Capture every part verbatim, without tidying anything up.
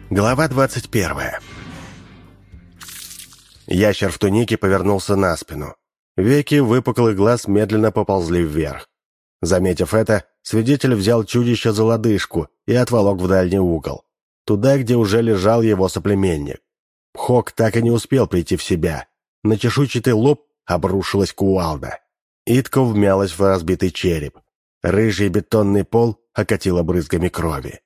Глава двадцать первая. Ящер в тунике повернулся на спину. Веки выпуклых глаз медленно поползли вверх. Заметив это, свидетель взял чудище за лодыжку и отволок в дальний угол, туда, где уже лежал его соплеменник. Пхок так и не успел прийти в себя. На чешуйчатый лоб обрушилась кувалда. Итко вмялась в разбитый череп. Рыжий бетонный пол окатило брызгами крови.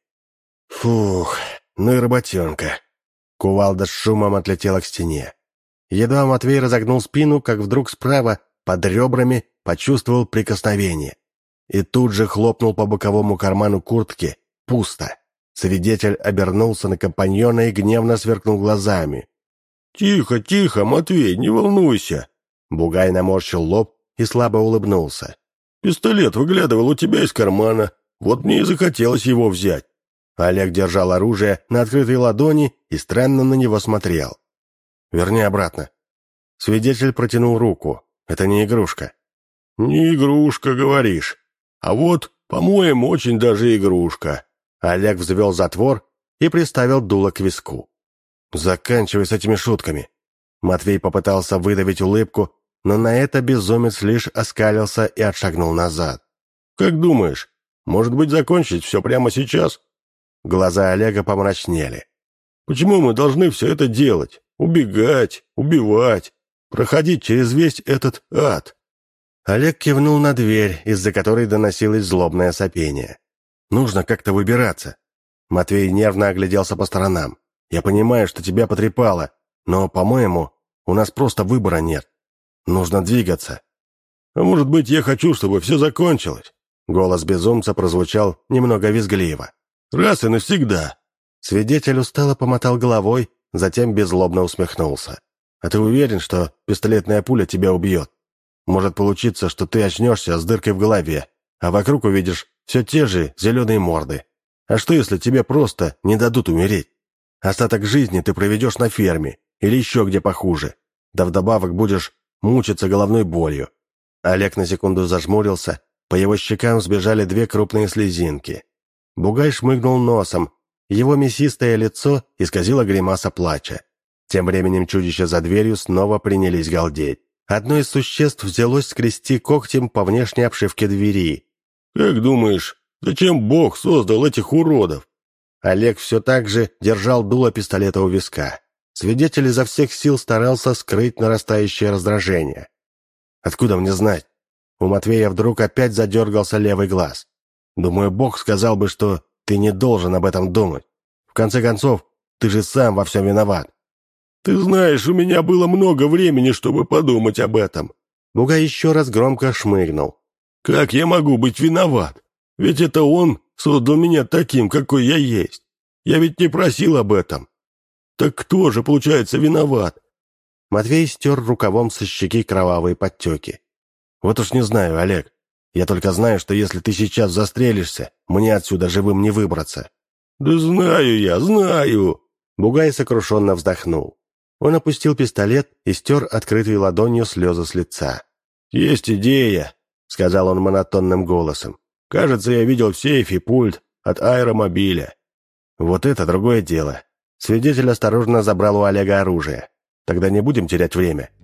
Фух, ну и работенка. Кувалда с шумом отлетела к стене. Едва Матвей разогнул спину, как вдруг справа, под ребрами, почувствовал прикосновение. И тут же хлопнул по боковому карману куртки. Пусто. Свидетель обернулся на компаньона и гневно сверкнул глазами. «Тихо, тихо, Матвей, не волнуйся!» Бугай наморщил лоб и слабо улыбнулся. «Пистолет выглядывал у тебя из кармана, вот мне и захотелось его взять». Олег держал оружие на открытой ладони и странно на него смотрел. «Верни обратно». Свидетель протянул руку. «Это не игрушка». «Не игрушка, говоришь. А вот, по-моему, очень даже игрушка». Олег взвел затвор и приставил дуло к виску. «Заканчивай с этими шутками». Матвей попытался выдавить улыбку, но на это безумец лишь оскалился и отшагнул назад. «Как думаешь, может быть, закончить все прямо сейчас?» Глаза Олега помрачнели. «Почему мы должны все это делать? Убегать, убивать, проходить через весь этот ад?» Олег кивнул на дверь, из-за которой доносилось злобное сопение. «Нужно как-то выбираться». Матвей нервно огляделся по сторонам. «Я понимаю, что тебя потрепало, но, по-моему, у нас просто выбора нет. Нужно двигаться». «А может быть, я хочу, чтобы все закончилось?» Голос безумца прозвучал немного визгливо. «Раз и навсегда». Свидетель устало помотал головой, затем беззлобно усмехнулся. «А ты уверен, что пистолетная пуля тебя убьет? Может получиться, что ты очнешься с дыркой в голове, а вокруг увидишь все те же зеленые морды. А что, если тебе просто не дадут умереть? Остаток жизни ты проведешь на ферме или еще где похуже, да вдобавок будешь мучиться головной болью». Олег на секунду зажмурился, по его щекам сбежали две крупные слезинки. Бугай шмыгнул носом, его мясистое лицо исказило гримаса плача. Тем временем чудища за дверью снова принялись галдеть. Одно из существ взялось скрести когтем по внешней обшивке двери. «Как думаешь, зачем Бог создал этих уродов?» Олег все так же держал дуло пистолета у виска. Свидетель изо всех сил старался скрыть нарастающее раздражение. «Откуда мне знать?» У Матвея вдруг опять задергался левый глаз. «Думаю, Бог сказал бы, что ты не должен об этом думать. В конце концов, ты же сам во всем виноват». «Ты знаешь, у меня было много времени, чтобы подумать об этом». Бугай еще раз громко шмыгнул. «Как я могу быть виноват? Ведь это он создал меня таким, какой я есть. Я ведь не просил об этом. Так кто же, получается, виноват?» Матвей стер рукавом со щеки кровавые подтеки. «Вот уж не знаю, Олег. Я только знаю, что если ты сейчас застрелишься, мне отсюда живым не выбраться». «Да знаю я, знаю!» Бугай сокрушенно вздохнул. Он опустил пистолет и стер открытой ладонью слезы с лица. «Есть идея», — сказал он монотонным голосом. «Кажется, я видел в сейфе пульт от аэромобиля». «Вот это другое дело». Свидетель осторожно забрал у Олега оружие. «Тогда не будем терять время.